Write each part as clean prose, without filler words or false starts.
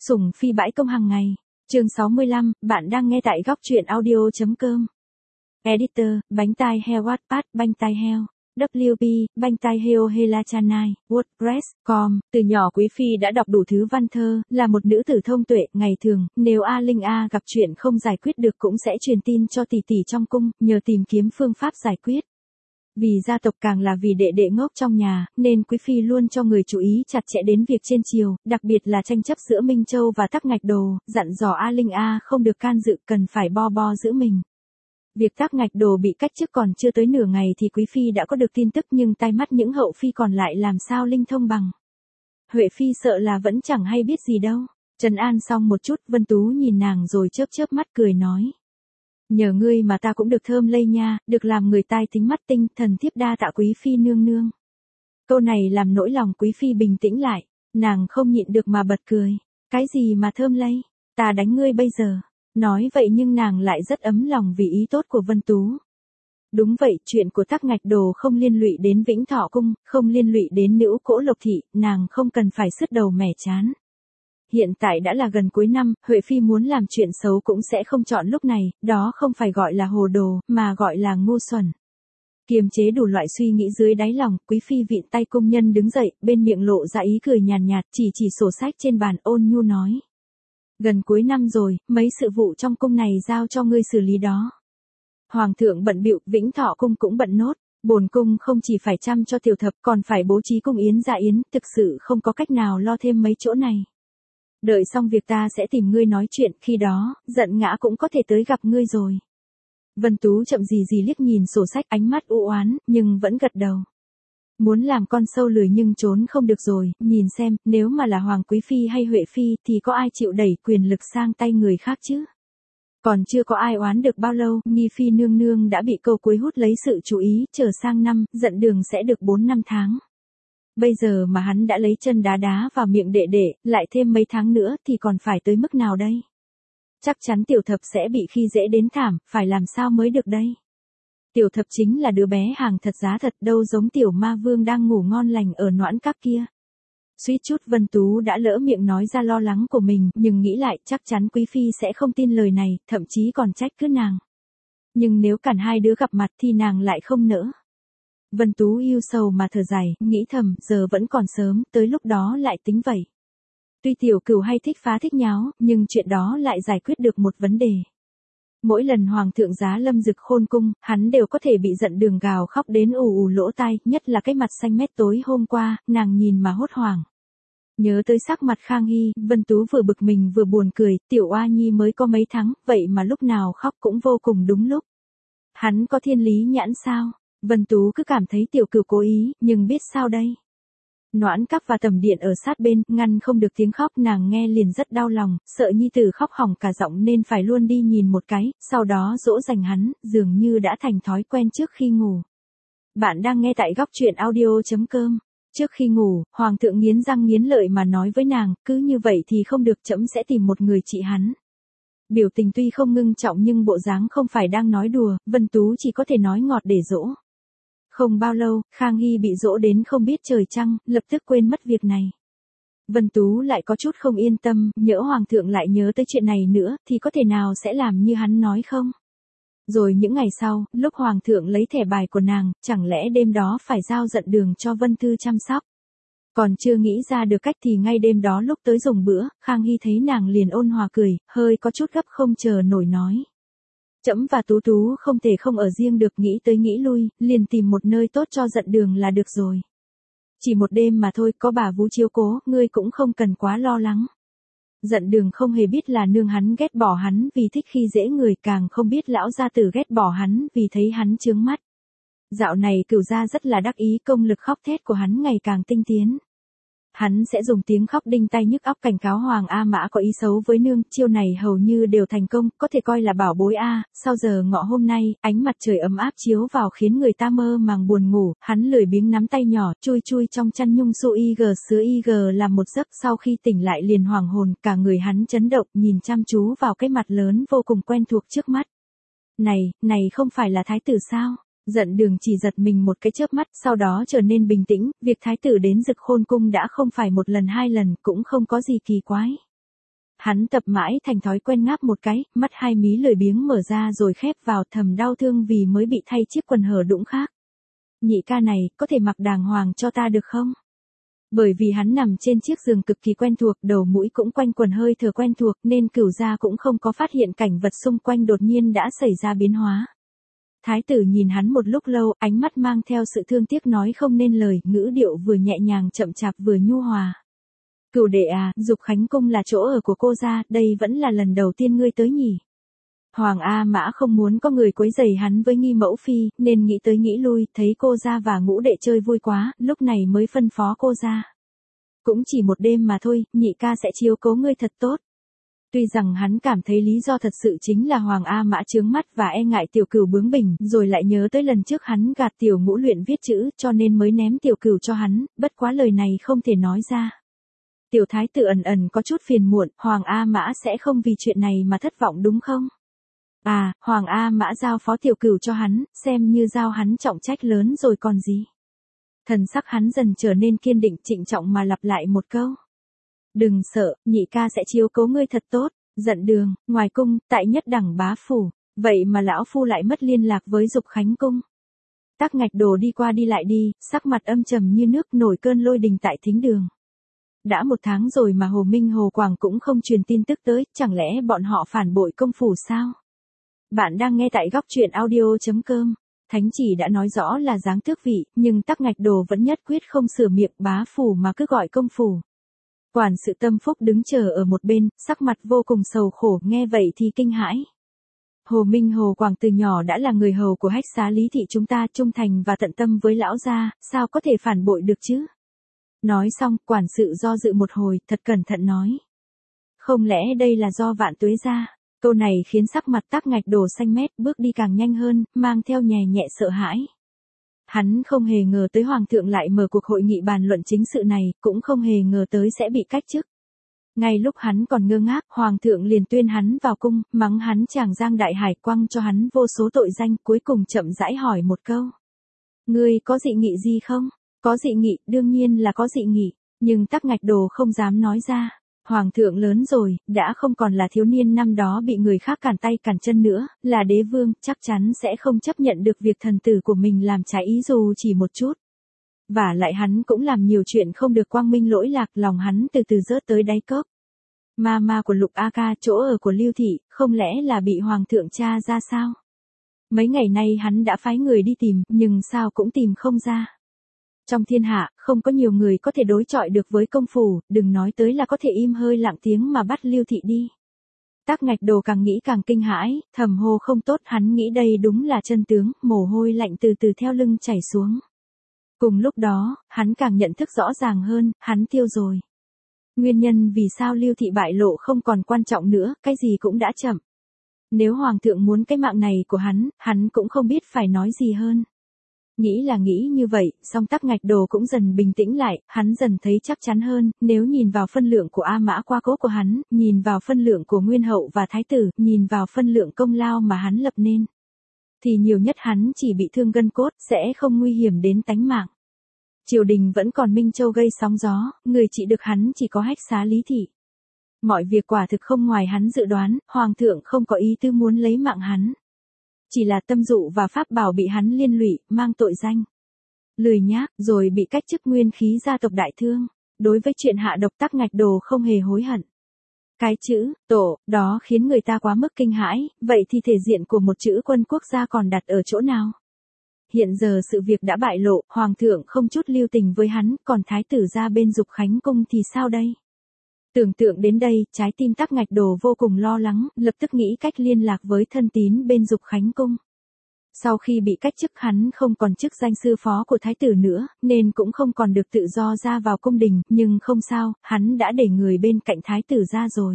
Sủng phi bãi công hàng ngày. Chương 65, bạn đang nghe tại góc truyện audio.com. Editor, bánh tai heo Wattpad, bánh tai heo. WP, bánh tai heo Helachanai, WordPress.com. Từ nhỏ Quý Phi đã đọc đủ thứ văn thơ, là một nữ tử thông tuệ. Ngày thường, nếu A Linh A gặp chuyện không giải quyết được cũng sẽ truyền tin cho tỷ tỷ trong cung, nhờ tìm kiếm phương pháp giải quyết. Vì gia tộc càng là vì đệ đệ ngốc trong nhà, nên Quý Phi luôn cho người chú ý chặt chẽ đến việc trên triều, đặc biệt là tranh chấp giữa Minh Châu và Tắc Ngạch Đồ, dặn dò A Linh A không được can dự, cần phải bo giữ mình. Việc Tắc Ngạch Đồ bị cách chức còn chưa tới nửa ngày thì Quý Phi đã có được tin tức, nhưng tai mắt những hậu phi còn lại làm sao linh thông bằng. Huệ Phi sợ là vẫn chẳng hay biết gì đâu. Trấn an xong một chút, Vân Tú nhìn nàng rồi chớp mắt cười nói. Nhờ ngươi mà ta cũng được thơm lây nha, được làm người tai tính mắt tinh, thần thiếp đa tạ Quý Phi nương nương. Câu này làm nỗi lòng Quý Phi bình tĩnh lại, nàng không nhịn được mà bật cười. Cái gì mà thơm lây, ta đánh ngươi bây giờ. Nói vậy nhưng nàng lại rất ấm lòng vì ý tốt của Vân Tú. Đúng vậy, chuyện của Tắc Ngạch Đồ không liên lụy đến Vĩnh Thọ Cung, không liên lụy đến nữ cỗ Lộc Thị, nàng không cần phải sứt đầu mẻ chán. Hiện tại đã là gần cuối năm, Huệ Phi muốn làm chuyện xấu cũng sẽ không chọn lúc này, đó không phải gọi là hồ đồ, mà gọi là ngu xuẩn. Kiềm chế đủ loại suy nghĩ dưới đáy lòng, Quý Phi vịn tay cung nhân đứng dậy, bên miệng lộ ra ý cười nhàn nhạt, chỉ sổ sách trên bàn, ôn nhu nói. Gần cuối năm rồi, mấy sự vụ trong cung này giao cho ngươi xử lý đó. Hoàng thượng bận bịu, Vĩnh Thọ Cung cũng bận nốt. Bổn cung không chỉ phải chăm cho tiểu thập, còn phải bố trí cung yến dạ yến, thực sự không có cách nào lo thêm mấy chỗ này. Đợi xong việc ta sẽ tìm ngươi nói chuyện, khi đó, giận ngã cũng có thể tới gặp ngươi rồi. Vân Tú chậm gì liếc nhìn sổ sách, ánh mắt u oán, nhưng vẫn gật đầu. Muốn làm con sâu lười nhưng trốn không được rồi, nhìn xem, nếu mà là Hoàng Quý Phi hay Huệ Phi thì có ai chịu đẩy quyền lực sang tay người khác chứ? Còn chưa có ai oán được bao lâu, Nghi Phi nương nương đã bị câu cuối hút lấy sự chú ý, chờ sang năm, giận đường sẽ được 4 năm tháng. Bây giờ mà hắn đã lấy chân đá vào miệng đệ đệ, lại thêm mấy tháng nữa thì còn phải tới mức nào đây? Chắc chắn tiểu thập sẽ bị khi dễ đến thảm, phải làm sao mới được đây? Tiểu thập chính là đứa bé hàng thật giá thật, đâu giống tiểu ma vương đang ngủ ngon lành ở noãn các kia. Suýt chút Vân Tú đã lỡ miệng nói ra lo lắng của mình, nhưng nghĩ lại chắc chắn Quý Phi sẽ không tin lời này, thậm chí còn trách cứ nàng. Nhưng nếu cản hai đứa gặp mặt thì nàng lại không nỡ. Vân Tú yêu sầu mà thở dài, nghĩ thầm, giờ vẫn còn sớm, tới lúc đó lại tính vậy. Tuy tiểu cửu hay thích phá thích nháo, nhưng chuyện đó lại giải quyết được một vấn đề. Mỗi lần Hoàng thượng giá lâm Dực Khôn Cung, hắn đều có thể bị giận đường gào khóc đến ù lỗ tai, nhất là cái mặt xanh mét tối hôm qua, nàng nhìn mà hốt hoảng. Nhớ tới sắc mặt Khang Hy, Vân Tú vừa bực mình vừa buồn cười, tiểu oa nhi mới có mấy tháng, vậy mà lúc nào khóc cũng vô cùng đúng lúc. Hắn có thiên lý nhãn sao? Vân Tú cứ cảm thấy tiểu cửu cố ý, nhưng biết sao đây? Noãn Các và Tầm Điện ở sát bên, ngăn không được tiếng khóc, nàng nghe liền rất đau lòng, sợ nhi tử khóc hỏng cả giọng nên phải luôn đi nhìn một cái, sau đó dỗ dành hắn, dường như đã thành thói quen trước khi ngủ. Bạn đang nghe tại góc truyện audio.com. Trước khi ngủ, Hoàng thượng nghiến răng nghiến lợi mà nói với nàng, cứ như vậy thì không được, trẫm sẽ tìm một người trị hắn. Biểu tình tuy không ngưng trọng nhưng bộ dáng không phải đang nói đùa, Vân Tú chỉ có thể nói ngọt để dỗ. Không bao lâu, Khang Hy bị dỗ đến không biết trời trăng, lập tức quên mất việc này. Vân Tú lại có chút không yên tâm, nhỡ Hoàng thượng lại nhớ tới chuyện này nữa, thì có thể nào sẽ làm như hắn nói không? Rồi những ngày sau, lúc Hoàng thượng lấy thẻ bài của nàng, chẳng lẽ đêm đó phải giao giận đường cho Vân Thư chăm sóc? Còn chưa nghĩ ra được cách thì ngay đêm đó lúc tới dùng bữa, Khang Hy thấy nàng liền ôn hòa cười, hơi có chút gấp không chờ nổi nói. Trẫm và Tú Tú không thể không ở riêng được, nghĩ tới nghĩ lui, liền tìm một nơi tốt cho giận đường là được rồi. Chỉ một đêm mà thôi, có bà vú chiếu cố, ngươi cũng không cần quá lo lắng. Giận đường không hề biết là nương hắn ghét bỏ hắn vì thích khi dễ người, càng không biết lão gia tử ghét bỏ hắn vì thấy hắn chướng mắt. Dạo này Cửu gia rất là đắc ý, công lực khóc thét của hắn ngày càng tinh tiến. Hắn sẽ dùng tiếng khóc đinh tai nhức óc cảnh cáo Hoàng A Mã có ý xấu với nương, chiêu này hầu như đều thành công, có thể coi là bảo bối a. Sau giờ ngọ hôm nay, ánh mặt trời ấm áp chiếu vào khiến người ta mơ màng buồn ngủ, hắn lười biếng nắm tay nhỏ, chui trong chăn nhung su ig sứa ig làm một giấc, sau khi tỉnh lại liền hoảng hồn, cả người hắn chấn động, nhìn chăm chú vào cái mặt lớn vô cùng quen thuộc trước mắt. Này không phải là thái tử sao? Giận đường chỉ giật mình một cái chớp mắt, sau đó trở nên bình tĩnh, việc thái tử đến Dực Khôn Cung đã không phải một lần hai lần, cũng không có gì kỳ quái. Hắn tập mãi thành thói quen ngáp một cái, mắt hai mí lười biếng mở ra rồi khép vào, thầm đau thương vì mới bị thay chiếc quần hở đũng khác. Nhị ca này, có thể mặc đàng hoàng cho ta được không? Bởi vì hắn nằm trên chiếc giường cực kỳ quen thuộc, đầu mũi cũng quanh quần hơi thở quen thuộc nên Cửu gia cũng không có phát hiện cảnh vật xung quanh đột nhiên đã xảy ra biến hóa. Thái tử nhìn hắn một lúc lâu, ánh mắt mang theo sự thương tiếc nói không nên lời, ngữ điệu vừa nhẹ nhàng chậm chạp vừa nhu hòa. Cửu đệ à, Dục Khánh Cung là chỗ ở của cô gia, đây vẫn là lần đầu tiên ngươi tới nhỉ. Hoàng A Mã không muốn có người quấy rầy hắn với nghi mẫu phi, nên nghĩ tới nghĩ lui, thấy cô gia và ngũ đệ chơi vui quá, lúc này mới phân phó cô gia. Cũng chỉ một đêm mà thôi, nhị ca sẽ chiếu cố ngươi thật tốt. Tuy rằng hắn cảm thấy lý do thật sự chính là Hoàng A Mã chướng mắt và e ngại Tiểu Cửu bướng bỉnh, rồi lại nhớ tới lần trước hắn gạt Tiểu Ngũ luyện viết chữ, cho nên mới ném Tiểu Cửu cho hắn, bất quá lời này không thể nói ra. Tiểu thái tử ẩn ẩn có chút phiền muộn, Hoàng A Mã sẽ không vì chuyện này mà thất vọng đúng không? À, Hoàng A Mã giao phó Tiểu Cửu cho hắn, xem như giao hắn trọng trách lớn rồi còn gì. Thần sắc hắn dần trở nên kiên định, trịnh trọng mà lặp lại một câu. Đừng sợ, nhị ca sẽ chiếu cố ngươi thật tốt. Giận đường, ngoài cung, tại nhất đẳng bá phủ, vậy mà lão phu lại mất liên lạc với Dục Khánh Cung. Tắc Ngạch Đồ đi qua đi lại đi, sắc mặt âm trầm như nước, nổi cơn lôi đình tại thính đường. Đã 1 tháng rồi mà Hồ Minh Hồ Quảng cũng không truyền tin tức tới, chẳng lẽ bọn họ phản bội công phủ sao? Bạn đang nghe tại góc truyện audio.com. Thánh chỉ đã nói rõ là giáng tước vị, nhưng Tắc Ngạch Đồ vẫn nhất quyết không sửa miệng bá phủ mà cứ gọi công phủ. Quản sự Tâm Phúc đứng chờ ở một bên, sắc mặt vô cùng sầu khổ, nghe vậy thì kinh hãi. Hồ Minh Hồ Quảng từ nhỏ đã là người hầu của Hách Xá Lý thị chúng ta, trung thành và tận tâm với lão gia, sao có thể phản bội được chứ? Nói xong, quản sự do dự một hồi, thật cẩn thận nói. Không lẽ đây là do Vạn Tuế gia? Câu này khiến sắc mặt Tắc Ngạch Đồ xanh mét, bước đi càng nhanh hơn, mang theo nhẹ nhẹ sợ hãi. Hắn không hề ngờ tới Hoàng thượng lại mở cuộc hội nghị bàn luận chính sự này, cũng không hề ngờ tới sẽ bị cách chức. Ngay lúc hắn còn ngơ ngác, Hoàng thượng liền tuyên hắn vào cung, mắng hắn Tràng Giang Đại Hải, quăng cho hắn vô số tội danh, cuối cùng chậm rãi hỏi một câu. Ngươi có dị nghị gì không? Có dị nghị, đương nhiên là có dị nghị, nhưng Tắc Ngạch Đồ không dám nói ra. Hoàng thượng lớn rồi, đã không còn là thiếu niên năm đó bị người khác cản tay cản chân nữa, là đế vương, chắc chắn sẽ không chấp nhận được việc thần tử của mình làm trái ý dù chỉ một chút. Và lại hắn cũng làm nhiều chuyện không được quang minh lỗi lạc, lòng hắn từ từ rớt tới đáy cốc. Ma của Lục A Ca, chỗ ở của Lưu Thị, không lẽ là bị Hoàng thượng tra ra sao? Mấy ngày nay hắn đã phái người đi tìm, nhưng sao cũng tìm không ra. Trong thiên hạ, không có nhiều người có thể đối chọi được với công phủ, đừng nói tới là có thể im hơi lặng tiếng mà bắt Lưu Thị đi. Tắc Ngạch Đồ càng nghĩ càng kinh hãi, thầm hô không tốt, hắn nghĩ đây đúng là chân tướng, mồ hôi lạnh từ từ theo lưng chảy xuống. Cùng lúc đó, hắn càng nhận thức rõ ràng hơn, hắn tiêu rồi. Nguyên nhân vì sao Lưu Thị bại lộ không còn quan trọng nữa, cái gì cũng đã chậm. Nếu Hoàng thượng muốn cái mạng này của hắn cũng không biết phải nói gì hơn. Nghĩ là nghĩ như vậy, song Tắc Ngạch Đồ cũng dần bình tĩnh lại, hắn dần thấy chắc chắn hơn, nếu nhìn vào phân lượng của A Mã qua cố của hắn, nhìn vào phân lượng của Nguyên Hậu và Thái tử, nhìn vào phân lượng công lao mà hắn lập nên. Thì nhiều nhất hắn chỉ bị thương gân cốt, sẽ không nguy hiểm đến tánh mạng. Triều đình vẫn còn Minh Châu gây sóng gió, người trị được hắn chỉ có Hách Xá Lý thị. Mọi việc quả thực không ngoài hắn dự đoán, Hoàng thượng không có ý tư muốn lấy mạng hắn. Chỉ là tâm dụ và pháp bảo bị hắn liên lụy, mang tội danh. Lười nhác, rồi bị cách chức nguyên khí gia tộc đại thương. Đối với chuyện hạ độc Tắc Ngạch Đồ không hề hối hận. Cái chữ, tổ, đó khiến người ta quá mức kinh hãi, vậy thì thể diện của một chữ quân quốc gia còn đặt ở chỗ nào? Hiện giờ sự việc đã bại lộ, Hoàng thượng không chút lưu tình với hắn, còn Thái tử ra bên Dục Khánh Cung thì sao đây? Tưởng tượng đến đây, trái tim Tắc Ngạch Đồ vô cùng lo lắng, lập tức nghĩ cách liên lạc với thân tín bên Dục Khánh Cung. Sau khi bị cách chức hắn không còn chức danh sư phó của Thái tử nữa, nên cũng không còn được tự do ra vào cung đình, nhưng không sao, hắn đã để người bên cạnh Thái tử ra rồi.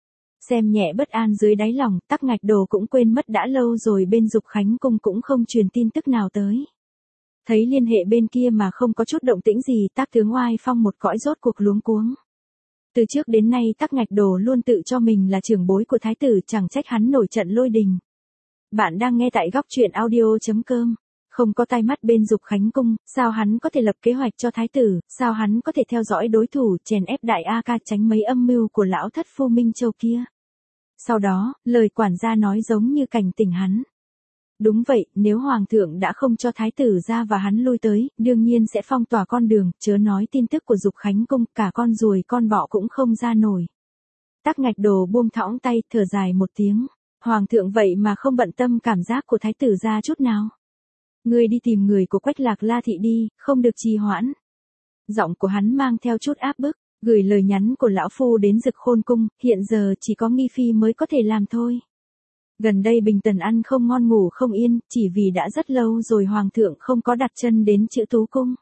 Xem nhẹ bất an dưới đáy lòng, Tắc Ngạch Đồ cũng quên mất đã lâu rồi bên Dục Khánh Cung cũng không truyền tin tức nào tới. Thấy liên hệ bên kia mà không có chút động tĩnh gì, Tắc tướng oai phong một cõi rốt cuộc luống cuống. Từ trước đến nay Tắc Ngạch Đồ luôn tự cho mình là trưởng bối của Thái tử, chẳng trách hắn nổi trận lôi đình. Bạn đang nghe tại góc truyện audio.com. Không có tai mắt bên Dục Khánh cung, sao hắn có thể lập kế hoạch cho thái tử, sao hắn có thể theo dõi đối thủ, chèn ép đại A Ca tránh mấy âm mưu của lão thất phu Minh Châu kia. Sau đó, lời quản gia nói giống như cảnh tỉnh hắn. Đúng vậy, nếu hoàng thượng đã không cho thái tử ra và hắn lui tới, đương nhiên sẽ phong tỏa con đường, chớ nói tin tức của Dục Khánh cung, cả con ruồi con bọ cũng không ra nổi. Tắc Ngạch Đồ buông thõng tay, thở dài một tiếng. Hoàng thượng vậy mà không bận tâm cảm giác của thái tử ra chút nào. Ngươi đi tìm người của Quách Lạc La thị đi, không được trì hoãn. Giọng của hắn mang theo chút áp bức, gửi lời nhắn của lão phu đến Dực Khôn cung, hiện giờ chỉ có Nghi Phi mới có thể làm thôi. Gần đây Bình Tần ăn không ngon ngủ không yên, chỉ vì đã rất lâu rồi hoàng thượng không có đặt chân đến Chữ Tú cung.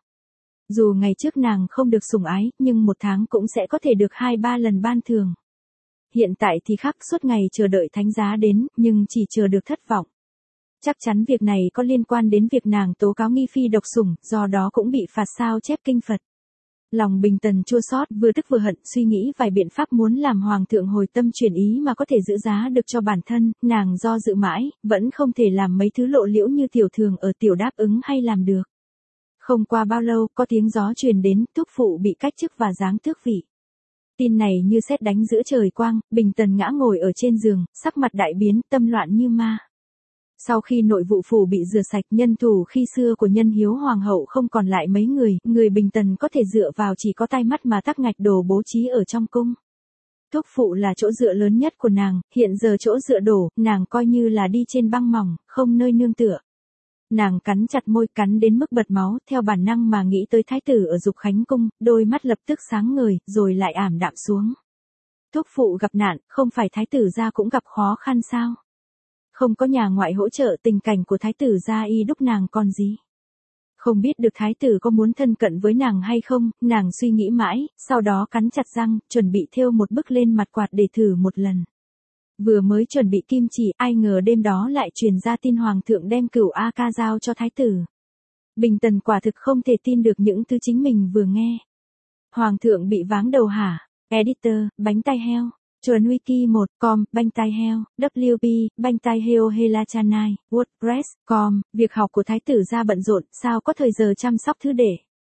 Dù ngày trước nàng không được sủng ái, nhưng một tháng cũng sẽ có thể được 2-3 lần ban thưởng. Hiện tại thì khác, suốt ngày chờ đợi thánh giá đến, nhưng chỉ chờ được thất vọng. Chắc chắn việc này có liên quan đến việc nàng tố cáo Nghi Phi độc sủng, do đó cũng bị phạt sao chép kinh Phật. Lòng Bình Tần chua xót, vừa tức vừa hận, suy nghĩ vài biện pháp muốn làm hoàng thượng hồi tâm chuyển ý mà có thể giữ giá được cho bản thân, nàng do dự mãi, vẫn không thể làm mấy thứ lộ liễu như tiểu thường ở tiểu đáp ứng hay làm được. Không qua bao lâu, có tiếng gió truyền đến, thúc phụ bị cách chức và giáng tước vị. Tin này như sét đánh giữa trời quang, Bình Tần ngã ngồi ở trên giường, sắc mặt đại biến, tâm loạn như ma. Sau khi nội vụ phủ bị rửa sạch, nhân thủ khi xưa của Nhân Hiếu hoàng hậu không còn lại mấy người Bình Tần có thể dựa vào chỉ có tai mắt mà Tắc Ngạch Đồ bố trí ở trong cung. Thúc phụ là chỗ dựa lớn nhất của nàng, hiện giờ chỗ dựa đổ, nàng coi như là đi trên băng mỏng, không nơi nương tựa. Nàng cắn chặt môi, cắn đến mức bật máu, theo bản năng mà nghĩ tới thái tử ở Dục Khánh cung, đôi mắt lập tức sáng ngời, rồi lại ảm đạm xuống. Thúc phụ gặp nạn, không phải thái tử gia cũng gặp khó khăn sao? Không có nhà ngoại hỗ trợ, tình cảnh của thái tử gia y đúc nàng còn gì? Không biết được thái tử có muốn thân cận với nàng hay không, nàng suy nghĩ mãi, sau đó cắn chặt răng, chuẩn bị thêu một bức lên mặt quạt để thử một lần. Vừa mới chuẩn bị kim chỉ, ai ngờ đêm đó lại truyền ra tin hoàng thượng đem Cửu A Ca giao cho thái tử. Bình Tần quả thực không thể tin được những thứ chính mình vừa nghe. Hoàng thượng bị váng đầu hả? Editor, bánh tai heo. Chuẩn Wiki 1.com, banh tai heo, WP, banh tai heo Helachanai, WordPress.com, việc học của thái tử gia bận rộn, sao có thời giờ chăm sóc thư để.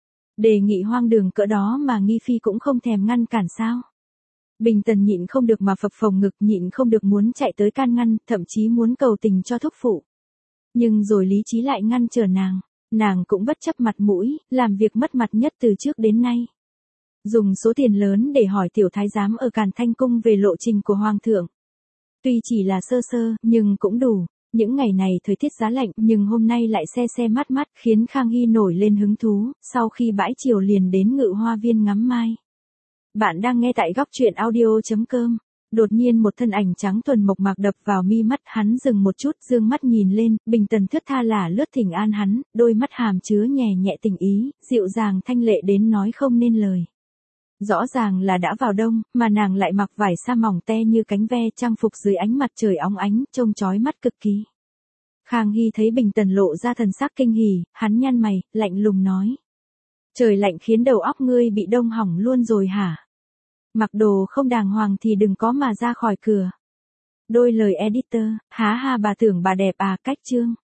Đề nghị hoang đường cỡ đó mà Nghi Phi cũng không thèm ngăn cản sao. Bình Tần nhịn không được mà phập phồng ngực, nhịn không được muốn chạy tới can ngăn, thậm chí muốn cầu tình cho thúc phụ. Nhưng rồi lý trí lại ngăn trở nàng cũng bất chấp mặt mũi, làm việc mất mặt nhất từ trước đến nay. Dùng số tiền lớn để hỏi tiểu thái giám ở Càn Thanh cung về lộ trình của hoàng thượng. Tuy chỉ là sơ sơ, nhưng cũng đủ. Những ngày này thời tiết giá lạnh, nhưng hôm nay lại se se mát mát, khiến Khang Hy nổi lên hứng thú, sau khi bãi chiều liền đến Ngự Hoa viên ngắm mai. Bạn đang nghe tại góc truyện audio.com. Đột nhiên một thân ảnh trắng thuần mộc mạc đập vào mi mắt, hắn dừng một chút, dương mắt nhìn lên, Bình Tần thướt tha lả lướt thỉnh an hắn, đôi mắt hàm chứa nhẹ nhẹ tình ý, dịu dàng thanh lệ đến nói không nên lời. Rõ ràng là đã vào đông, mà nàng lại mặc vải sa mỏng te như cánh ve, trang phục dưới ánh mặt trời óng ánh, trông chói mắt cực kỳ. Khang Hy thấy Bình Tần lộ ra thần sắc kinh hỉ, hắn nhăn mày, lạnh lùng nói. Trời lạnh khiến đầu óc ngươi bị đông hỏng luôn rồi hả? Mặc đồ không đàng hoàng thì đừng có mà ra khỏi cửa. Đôi lời editor, há ha bà tưởng bà đẹp à, cách chương.